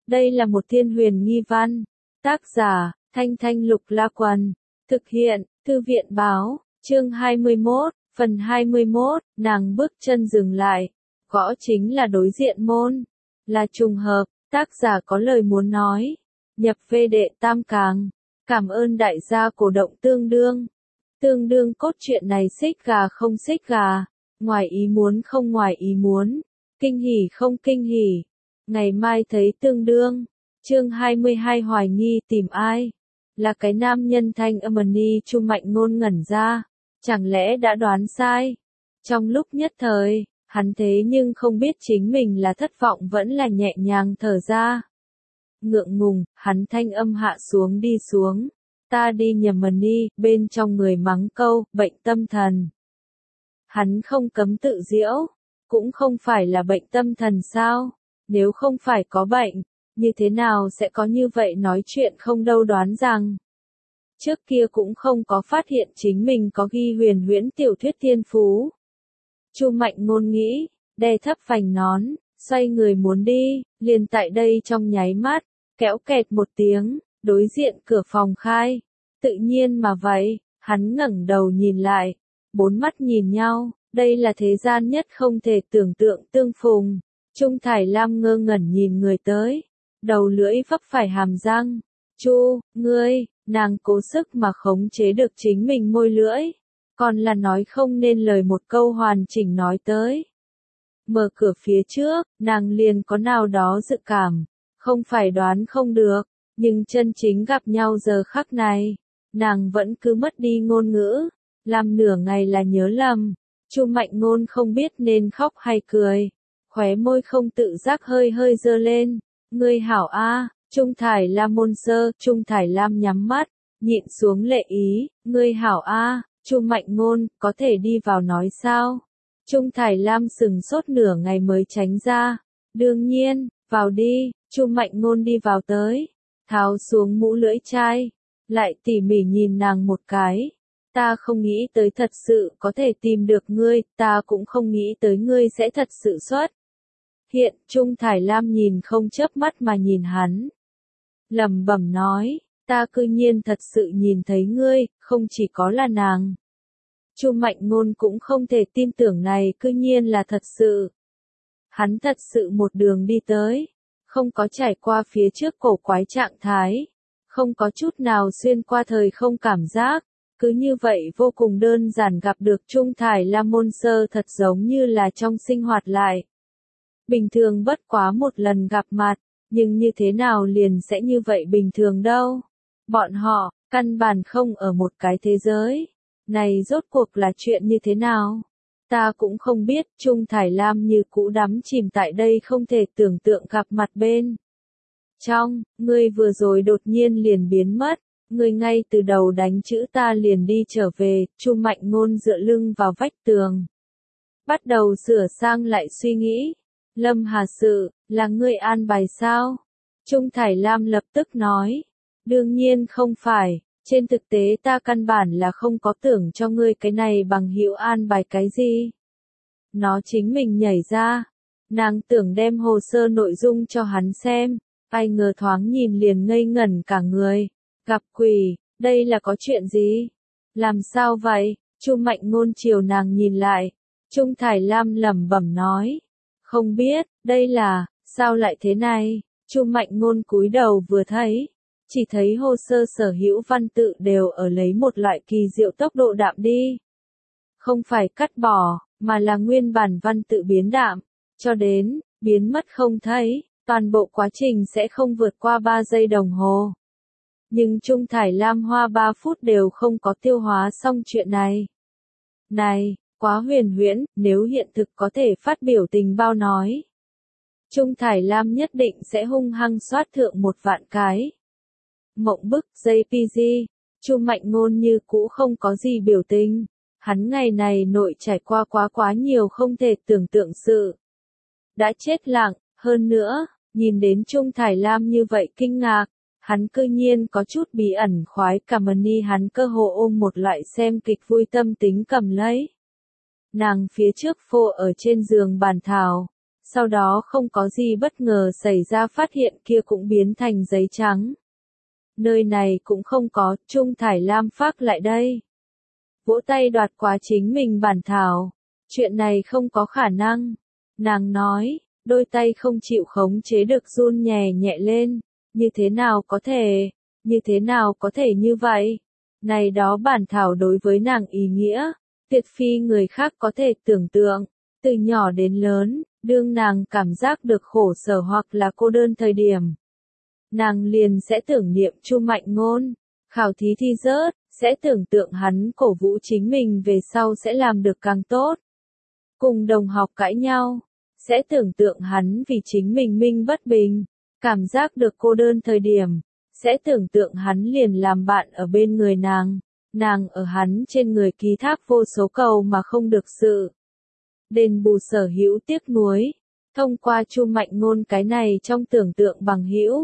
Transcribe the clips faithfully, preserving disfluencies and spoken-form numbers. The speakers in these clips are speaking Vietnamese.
Đây là một thiên huyền nghi văn. Tác giả, Thanh Thanh Lục La Quần. Thực hiện, Thư viện báo, chương hai mươi mốt, phần hai mươi mốt, nàng bước chân dừng lại. Gõ chính là đối diện môn. Là trùng hợp, tác giả có lời muốn nói. Nhập về đệ tam càng. Cảm ơn đại gia cổ động tương đương. Tương đương cốt truyện này xích gà không xích gà. Ngoài ý muốn không ngoài ý muốn. Kinh hỉ không kinh hỉ. Ngày mai thấy tương đương. Chương hai mươi hai hoài nghi tìm ai? Là cái nam nhân thanh âm ni Chu Mạnh Ngôn ngẩn ra. Chẳng lẽ đã đoán sai? Trong lúc nhất thời, hắn thế nhưng không biết chính mình là thất vọng vẫn là nhẹ nhàng thở ra. Ngượng ngùng, hắn thanh âm hạ xuống đi xuống. Ta đi nhầm ni, bên trong người mắng câu, bệnh tâm thần. Hắn không cấm tự giễu, cũng không phải là bệnh tâm thần sao? Nếu không phải có bệnh, như thế nào sẽ có như vậy nói chuyện không đâu đoán rằng. Trước kia cũng không có phát hiện chính mình có ghi huyền huyễn tiểu thuyết thiên phú. Chu Mạnh Ngôn nghĩ, đè thấp vành nón, xoay người muốn đi, liền tại đây trong nháy mắt, kéo kẹt một tiếng, đối diện cửa phòng khai. Tự nhiên mà vậy, hắn ngẩng đầu nhìn lại, bốn mắt nhìn nhau, đây là thế gian nhất không thể tưởng tượng tương phùng. Trung Thải Lam ngơ ngẩn nhìn người tới, đầu lưỡi vấp phải hàm răng. Chu, ngươi, nàng cố sức mà khống chế được chính mình môi lưỡi, còn là nói không nên lời một câu hoàn chỉnh nói tới. Mở cửa phía trước, nàng liền có nào đó dự cảm, không phải đoán không được, nhưng chân chính gặp nhau giờ khắc này, nàng vẫn cứ mất đi ngôn ngữ, làm nửa ngày là nhớ lầm. Chu Mạnh Ngôn không biết nên khóc hay cười, khóe môi không tự giác hơi hơi dơ lên. Ngươi hảo a, Trung Thải Lam môn sơ, Trung Thải Lam nhắm mắt, nhịn xuống lệ ý, ngươi hảo a, Chu Mạnh Ngôn, có thể đi vào nói sao? Trung Thải Lam sừng sốt nửa ngày mới tránh ra. Đương nhiên, vào đi. Chu Mạnh Ngôn đi vào tới, tháo xuống mũ lưỡi chai, lại tỉ mỉ nhìn nàng một cái. Ta không nghĩ tới thật sự có thể tìm được ngươi, ta cũng không nghĩ tới ngươi sẽ thật sự xuất hiện. Trung Thải Lam nhìn không chớp mắt mà nhìn hắn, lẩm bẩm nói, ta cư nhiên thật sự nhìn thấy ngươi, không chỉ có là nàng. Chu Mạnh Ngôn cũng không thể tin tưởng này cư nhiên là thật sự. Hắn thật sự một đường đi tới, không có trải qua phía trước cổ quái trạng thái, không có chút nào xuyên qua thời không cảm giác, cứ như vậy vô cùng đơn giản gặp được Trung Thải Lam môn sơ thật giống như là trong sinh hoạt lại. Bình thường bất quá một lần gặp mặt, nhưng như thế nào liền sẽ như vậy bình thường đâu. Bọn họ, căn bản không ở một cái thế giới. Này rốt cuộc là chuyện như thế nào? Ta cũng không biết. Trung Thải Lam như cũ đắm chìm tại đây không thể tưởng tượng gặp mặt bên trong. Ngươi vừa rồi đột nhiên liền biến mất. Ngươi ngay từ đầu đánh chữ ta liền đi trở về. Chu Mạnh Ngôn dựa lưng vào vách tường, bắt đầu sửa sang lại suy nghĩ. Lâm Hà sự, là ngươi an bài sao? Trung Thải Lam lập tức nói. Đương nhiên không phải, trên thực tế ta căn bản là không có tưởng cho ngươi cái này bằng hữu an bài cái gì. Nó chính mình nhảy ra. Nàng tưởng đem hồ sơ nội dung cho hắn xem, ai ngờ thoáng nhìn liền ngây ngẩn cả người. Gặp quỷ, đây là có chuyện gì? Làm sao vậy? Chu Mạnh Ngôn chiều nàng nhìn lại. Trung Thải Lam lẩm bẩm nói. Không biết, đây là, sao lại thế này? Chu Mạnh Ngôn cúi đầu vừa thấy, chỉ thấy hồ sơ sở hữu văn tự đều ở lấy một loại kỳ diệu tốc độ đạm đi. Không phải cắt bỏ, mà là nguyên bản văn tự biến đạm, cho đến, biến mất không thấy, toàn bộ quá trình sẽ không vượt qua ba giây đồng hồ. Nhưng Trung Thải Lam hoa ba phút đều không có tiêu hóa xong chuyện này. Này, quá huyền huyễn, nếu hiện thực có thể phát biểu tình bao nói. Trung Thải Lam nhất định sẽ hung hăng soát thượng một vạn cái. Mộng bức, gi pê giê, Chu Mạnh Ngôn như cũ không có gì biểu tình. Hắn ngày này nội trải qua quá quá nhiều không thể tưởng tượng sự. Đã chết lặng, hơn nữa, nhìn đến Trung Thải Lam như vậy kinh ngạc, hắn cư nhiên có chút bí ẩn khoái cảm ni hắn cơ hồ ôm một loại xem kịch vui tâm tính cầm lấy. Nàng phía trước phô ở trên giường bàn thảo, Sau đó không có gì bất ngờ xảy ra, phát hiện kia cũng biến thành giấy trắng. Nơi này cũng không có, Trung Thải Lam phác lại đây. Vỗ tay đoạt quá chính mình bản thảo. Chuyện này không có khả năng. Nàng nói, đôi tay không chịu khống chế được run nhẹ nhẹ lên. Như thế nào có thể, như thế nào có thể như vậy? Này đó bản thảo đối với nàng ý nghĩa, tuyệt phi người khác có thể tưởng tượng. Từ nhỏ đến lớn, đương nàng cảm giác được khổ sở hoặc là cô đơn thời điểm. Nàng liền sẽ tưởng niệm Chu Mạnh Ngôn, khảo thí thi rớt, sẽ tưởng tượng hắn cổ vũ chính mình về sau sẽ làm được càng tốt. Cùng đồng học cãi nhau, sẽ tưởng tượng hắn vì chính mình minh bất bình, cảm giác được cô đơn thời điểm, sẽ tưởng tượng hắn liền làm bạn ở bên người nàng, nàng ở hắn trên người ký thác vô số cầu mà không được sự. Đền bù sở hữu tiếc nuối, thông qua Chu Mạnh Ngôn cái này trong tưởng tượng bằng hữu.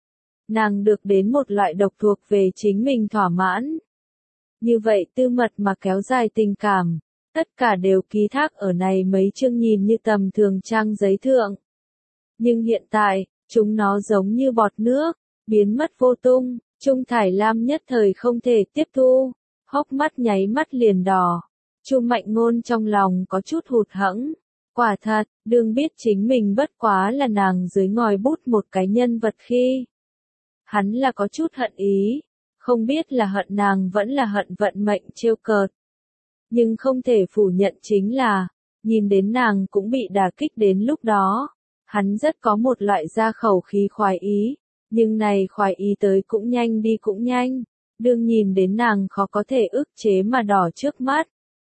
Nàng được đến một loại độc thuộc về chính mình thỏa mãn. Như vậy tư mật mà kéo dài tình cảm, tất cả đều ký thác ở này mấy chương nhìn như tầm thường trang giấy thượng. Nhưng hiện tại, chúng nó giống như bọt nước, biến mất vô tung, Trung Thải Lam nhất thời không thể tiếp thu, hốc mắt nháy mắt liền đỏ. Chu Mạnh Ngôn trong lòng có chút hụt hẫng. Quả thật, đương biết chính mình bất quá là nàng dưới ngòi bút một cái nhân vật khi. Hắn là có chút hận ý, không biết là hận nàng vẫn là hận vận mệnh trêu cợt. Nhưng không thể phủ nhận chính là, nhìn đến nàng cũng bị đả kích đến lúc đó. Hắn rất có một loại ra khẩu khí khoái ý, nhưng này khoái ý tới cũng nhanh đi cũng nhanh, đương nhìn đến nàng khó có thể ức chế mà đỏ trước mắt.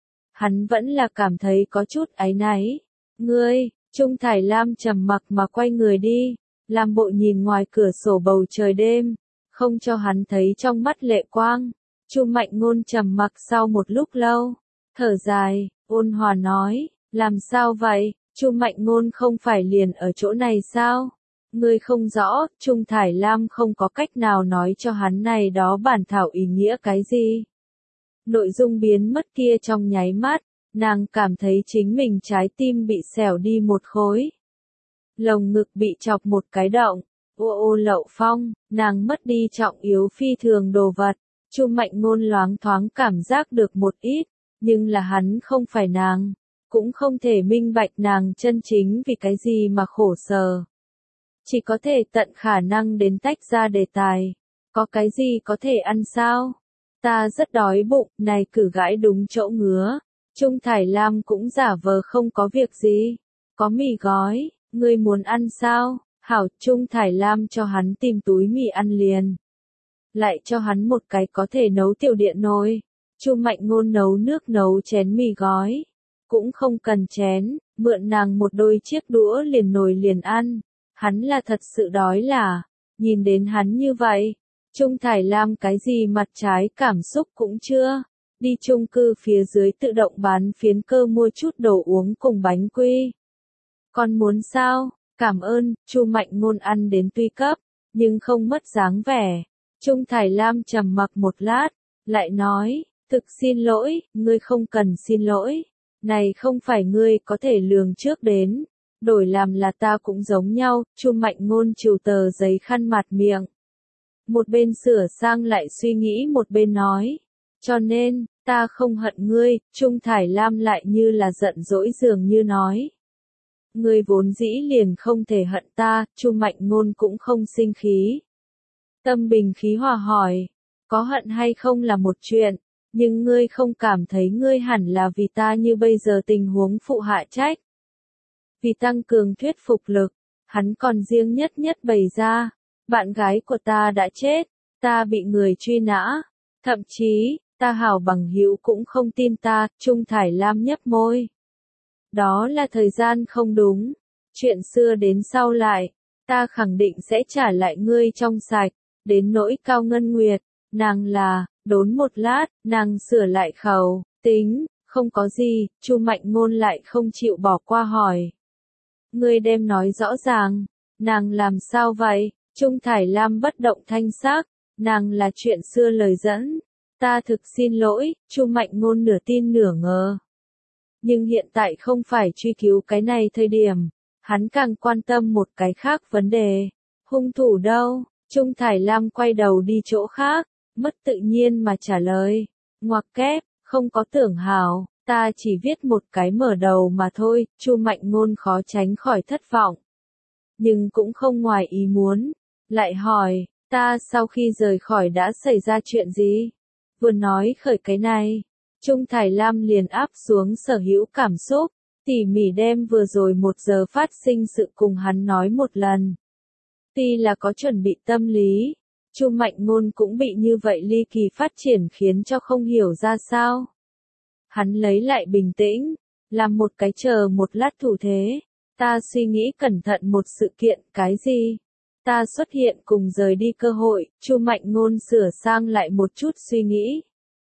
Hắn vẫn là cảm thấy có chút áy náy. Ngươi, Trung Thải Lam trầm mặc mà quay người đi, làm bộ nhìn ngoài cửa sổ bầu trời đêm, không cho hắn thấy trong mắt lệ quang. Chu Mạnh Ngôn trầm mặc sau một lúc lâu, thở dài, ôn hòa nói, làm sao vậy, Chu Mạnh Ngôn không phải liền ở chỗ này sao? Ngươi không rõ, Trung Thải Lam không có cách nào nói cho hắn này đó bản thảo ý nghĩa cái gì. Nội dung biến mất kia trong nháy mắt, nàng cảm thấy chính mình trái tim bị xẻo đi một khối. Lồng ngực bị chọc một cái động, ô ô lậu phong, nàng mất đi trọng yếu phi thường đồ vật. Chu Mạnh Ngôn loáng thoáng cảm giác được một ít, nhưng là hắn không phải nàng, cũng không thể minh bạch nàng chân chính vì cái gì mà khổ sở. Chỉ có thể tận khả năng đến tách ra đề tài. Có cái gì có thể ăn sao? Ta rất đói bụng, này cử gãi đúng chỗ ngứa. Trung Thải Lam cũng giả vờ không có việc gì. Có mì gói, ngươi muốn ăn sao? Hảo, Trung Thải Lam cho hắn tìm túi mì ăn liền. Lại cho hắn một cái có thể nấu tiểu điện nồi. Chu Mạnh Ngôn nấu nước nấu chén mì gói. Cũng không cần chén, mượn nàng một đôi chiếc đũa liền nồi liền ăn. Hắn là thật sự đói là, nhìn đến hắn như vậy. Trung Thải Lam cái gì mặt trái cảm xúc cũng chưa. Đi chung cư phía dưới tự động bán phiến cơ mua chút đồ uống cùng bánh quy. Con muốn sao? Cảm ơn, Chu Mạnh Ngôn ăn đến tuy cấp, nhưng không mất dáng vẻ. Trung Thải Lam trầm mặc một lát, lại nói, thực xin lỗi, ngươi không cần xin lỗi. Này không phải ngươi có thể lường trước đến. Đổi làm là ta cũng giống nhau, Chu Mạnh Ngôn trừ tờ giấy khăn mặt miệng. Một bên sửa sang lại suy nghĩ một bên nói. Cho nên, ta không hận ngươi, Trung Thải Lam lại như là giận dỗi dường như nói. Ngươi vốn dĩ liền không thể hận ta, Chu Mạnh Ngôn cũng không sinh khí. Tâm bình khí hòa hỏi, có hận hay không là một chuyện, nhưng ngươi không cảm thấy ngươi hẳn là vì ta như bây giờ tình huống phụ hạ trách. Vì tăng cường thuyết phục lực, hắn còn riêng nhất nhất bày ra, bạn gái của ta đã chết, ta bị người truy nã, thậm chí, ta hảo bằng hữu cũng không tin ta, Trung Thải Lam nhấp môi. Đó là thời gian không đúng, chuyện xưa đến sau lại, ta khẳng định sẽ trả lại ngươi trong sạch, đến nỗi Cao Ngân Nguyệt, nàng là, đốn một lát, nàng sửa lại khẩu, tính, không có gì, Chu Mạnh Ngôn lại không chịu bỏ qua hỏi. Ngươi đem nói rõ ràng, nàng làm sao vậy? Trung Thải Lam bất động thanh sắc, nàng là chuyện xưa lời dẫn. Ta thực xin lỗi, Chu Mạnh Ngôn nửa tin nửa ngờ. Nhưng hiện tại không phải truy cứu cái này thời điểm, Hắn càng quan tâm một cái khác vấn đề. Hung thủ đâu? Trung Thải Lam quay đầu đi chỗ khác, mất tự nhiên mà trả lời. Ngoặc kép, không có Tưởng Hào, ta chỉ viết một cái mở đầu mà thôi. Chu Mạnh Ngôn khó tránh khỏi thất vọng. Nhưng cũng không ngoài ý muốn. Lại hỏi, ta sau khi rời khỏi đã xảy ra chuyện gì? Vừa nói khởi cái này, Trung Thải Lam liền áp xuống sở hữu cảm xúc, tỉ mỉ đem vừa rồi một giờ phát sinh sự cùng hắn nói một lần. Tuy là có chuẩn bị tâm lý, Chu Mạnh Ngôn cũng bị như vậy ly kỳ phát triển khiến cho không hiểu ra sao. Hắn lấy lại bình tĩnh, làm một cái chờ một lát thủ thế. Ta suy nghĩ cẩn thận một sự kiện, cái gì? Ta xuất hiện cùng rời đi cơ hội. Chu Mạnh Ngôn sửa sang lại một chút suy nghĩ.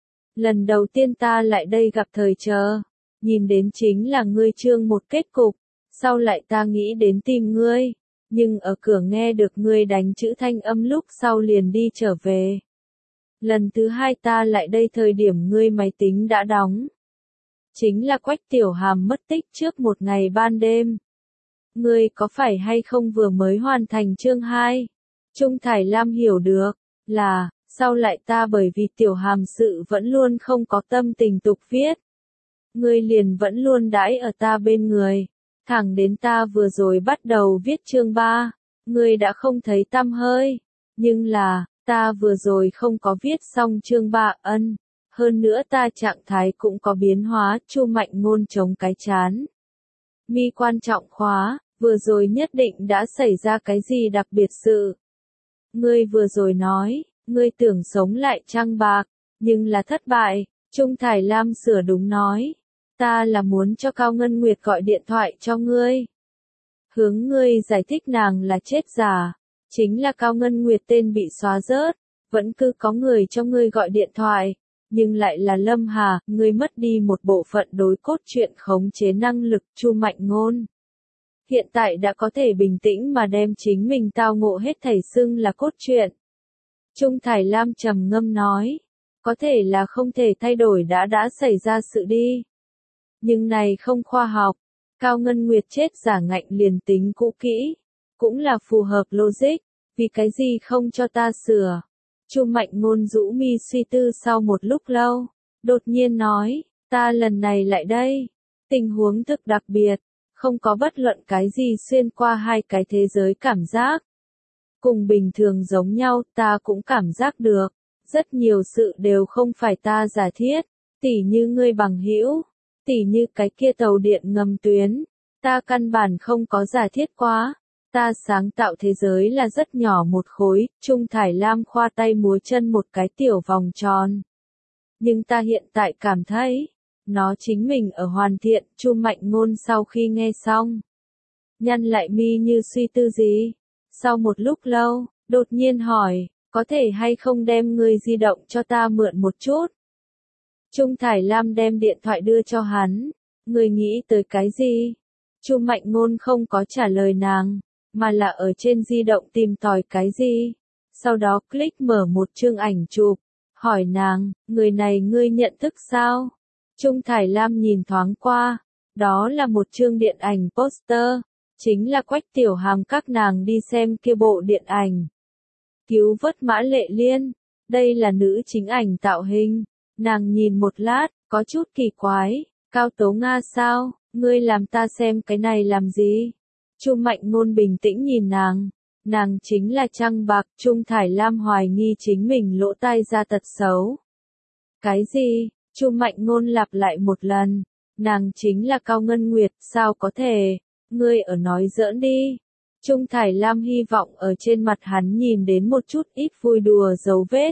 Lần đầu tiên ta lại đây gặp thời chờ, nhìn đến chính là ngươi chương một kết cục, sau lại ta nghĩ đến tìm ngươi, nhưng ở cửa nghe được ngươi đánh chữ thanh âm lúc sau liền đi trở về. Lần thứ hai ta lại đây thời điểm ngươi máy tính đã đóng. Chính là Quách Tiểu Hàm mất tích trước một ngày ban đêm. Ngươi có phải hay không vừa mới hoàn thành chương hai? Trung Thải Lam hiểu được, là, sau lại ta bởi vì Tiểu Hàm sự vẫn luôn không có tâm tình tục viết. Ngươi liền vẫn luôn đãi ở ta bên người, thẳng đến ta vừa rồi bắt đầu viết chương ba, ngươi đã không thấy tăm hơi, nhưng là, ta vừa rồi không có viết xong chương ba ân, hơn nữa ta trạng thái cũng có biến hóa. Chu Mạnh Ngôn chống cái chán. Mi quan trọng khóa, vừa rồi nhất định đã xảy ra cái gì đặc biệt sự. Ngươi vừa rồi nói, ngươi tưởng sống lại trăng bạc, nhưng là thất bại. Trung Thải Lam sửa đúng nói, ta là muốn cho Cao Ngân Nguyệt gọi điện thoại cho ngươi. Hướng ngươi giải thích nàng là chết giả, chính là Cao Ngân Nguyệt tên bị xóa rớt, vẫn cứ có người cho ngươi gọi điện thoại, nhưng lại là Lâm Hà. Ngươi mất đi một bộ phận đối cốt truyện khống chế năng lực. Chu Mạnh Ngôn hiện tại đã có thể bình tĩnh mà đem chính mình tao ngộ hết thảy xưng là cốt truyện. Trung Thải Lam trầm ngâm nói, có thể là không thể thay đổi đã đã xảy ra sự đi. Nhưng này không khoa học. Cao Ngân Nguyệt chết giả ngạnh liền tính cũ kỹ, cũng là phù hợp logic, vì cái gì không cho ta sửa. Chu Mạnh Ngôn rũ mi suy tư sau một lúc lâu, đột nhiên nói, ta lần này lại đây, tình huống thực đặc biệt, không có bất luận cái gì xuyên qua hai cái thế giới cảm giác. Cùng bình thường giống nhau, ta cũng cảm giác được, rất nhiều sự đều không phải ta giả thiết, tỉ như ngươi bằng hữu, tỉ như cái kia tàu điện ngầm tuyến, ta căn bản không có giả thiết quá. Ta sáng tạo thế giới là rất nhỏ một khối. Trung Thải Lam khoa tay múa chân một cái tiểu vòng tròn. Nhưng ta hiện tại cảm thấy, nó chính mình ở hoàn thiện. Chu Mạnh Ngôn sau khi nghe xong, nhăn lại mi như suy tư gì. Sau một lúc lâu, đột nhiên hỏi, có thể hay không đem ngươi di động cho ta mượn một chút? Trung Thải Lam đem điện thoại đưa cho hắn. Ngươi nghĩ tới cái gì? Chu Mạnh Ngôn không có trả lời nàng, mà là ở trên di động tìm tòi cái gì. Sau đó click mở một chương ảnh chụp, hỏi nàng, người này ngươi nhận thức sao? Trung Thải Lam nhìn thoáng qua, đó là một chương điện ảnh poster, chính là Quách Tiểu Hàm các nàng đi xem kia bộ điện ảnh. Cứu vớt Mã Lệ Liên, đây là nữ chính ảnh tạo hình. Nàng nhìn một lát, có chút kỳ quái, Cao Tố Nga sao, ngươi làm ta xem cái này làm gì? Chu Mạnh Ngôn bình tĩnh nhìn nàng, nàng chính là trăng bạc. Trung Thải Lam hoài nghi chính mình lỗ tai ra tật xấu. Cái gì? Chu Mạnh Ngôn lặp lại một lần, nàng chính là Cao Ngân Nguyệt, sao có thể, ngươi ở nói giỡn đi. Trung Thải Lam hy vọng ở trên mặt hắn nhìn đến một chút ít vui đùa dấu vết.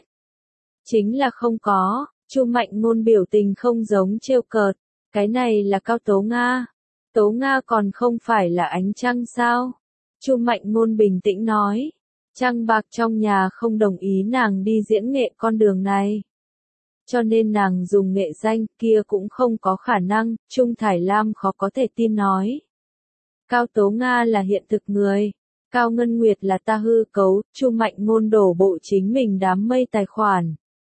Chính là không có. Chu Mạnh Ngôn biểu tình không giống trêu cợt, cái này là Cao Tố Nga. Tố Nga còn không phải là ánh trăng sao? Chu Mạnh Ngôn bình tĩnh nói, trăng bạc trong nhà không đồng ý nàng đi diễn nghệ con đường này. Cho nên nàng dùng nghệ danh kia cũng không có khả năng. Trung Thải Lam khó có thể tin nói. Cao Tố Nga là hiện thực người, Cao Ngân Nguyệt là ta hư cấu. Chu Mạnh Ngôn đổ bộ chính mình đám mây tài khoản.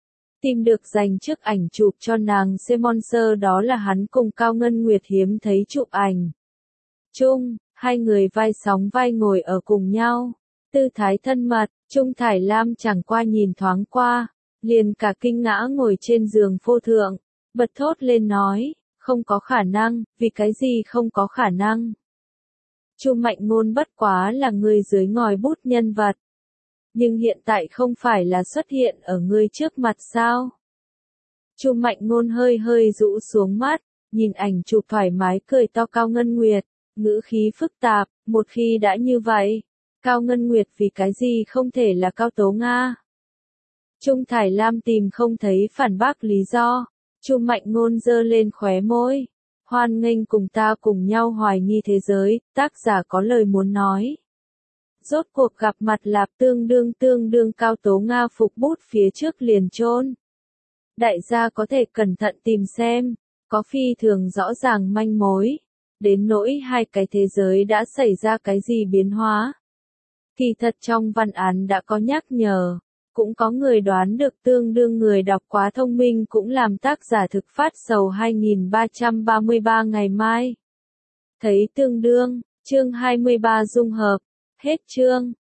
Tìm được dành trước ảnh chụp cho nàng xem monster, đó là hắn cùng Cao Ngân Nguyệt hiếm thấy chụp ảnh chung. Hai người vai sóng vai ngồi ở cùng nhau, tư thái thân mật, Trung Thải Lam chẳng qua nhìn thoáng qua, liền cả kinh ngã ngồi trên giường phô thượng, bật thốt lên nói, không có khả năng, vì cái gì không có khả năng. Chu Mạnh Ngôn bất quá là người dưới ngòi bút nhân vật, nhưng hiện tại không phải là xuất hiện ở ngươi trước mặt sao? Chu Mạnh Ngôn hơi hơi rũ xuống mắt, nhìn ảnh chụp thoải mái cười to Cao Ngân Nguyệt, ngữ khí phức tạp, một khi đã như vậy, Cao Ngân Nguyệt vì cái gì không thể là Cao Tố Nga? Trung Thải Lam tìm không thấy phản bác lý do, Chu Mạnh Ngôn giơ lên khóe môi, hoan nghênh cùng ta cùng nhau hoài nghi thế giới, tác giả có lời muốn nói. Rốt cuộc gặp mặt lạp tương đương tương đương Cao Tố Nga phục bút phía trước liền chôn. Đại gia có thể cẩn thận tìm xem, có phi thường rõ ràng manh mối, đến nỗi hai cái thế giới đã xảy ra cái gì biến hóa. Kỳ thật trong văn án đã có nhắc nhở, cũng có người đoán được tương đương người đọc quá thông minh cũng làm tác giả thực phát sầu hai nghìn ba trăm ba mươi ba ngày mai. Thấy tương đương, chương hai mươi ba dung hợp, hết chương.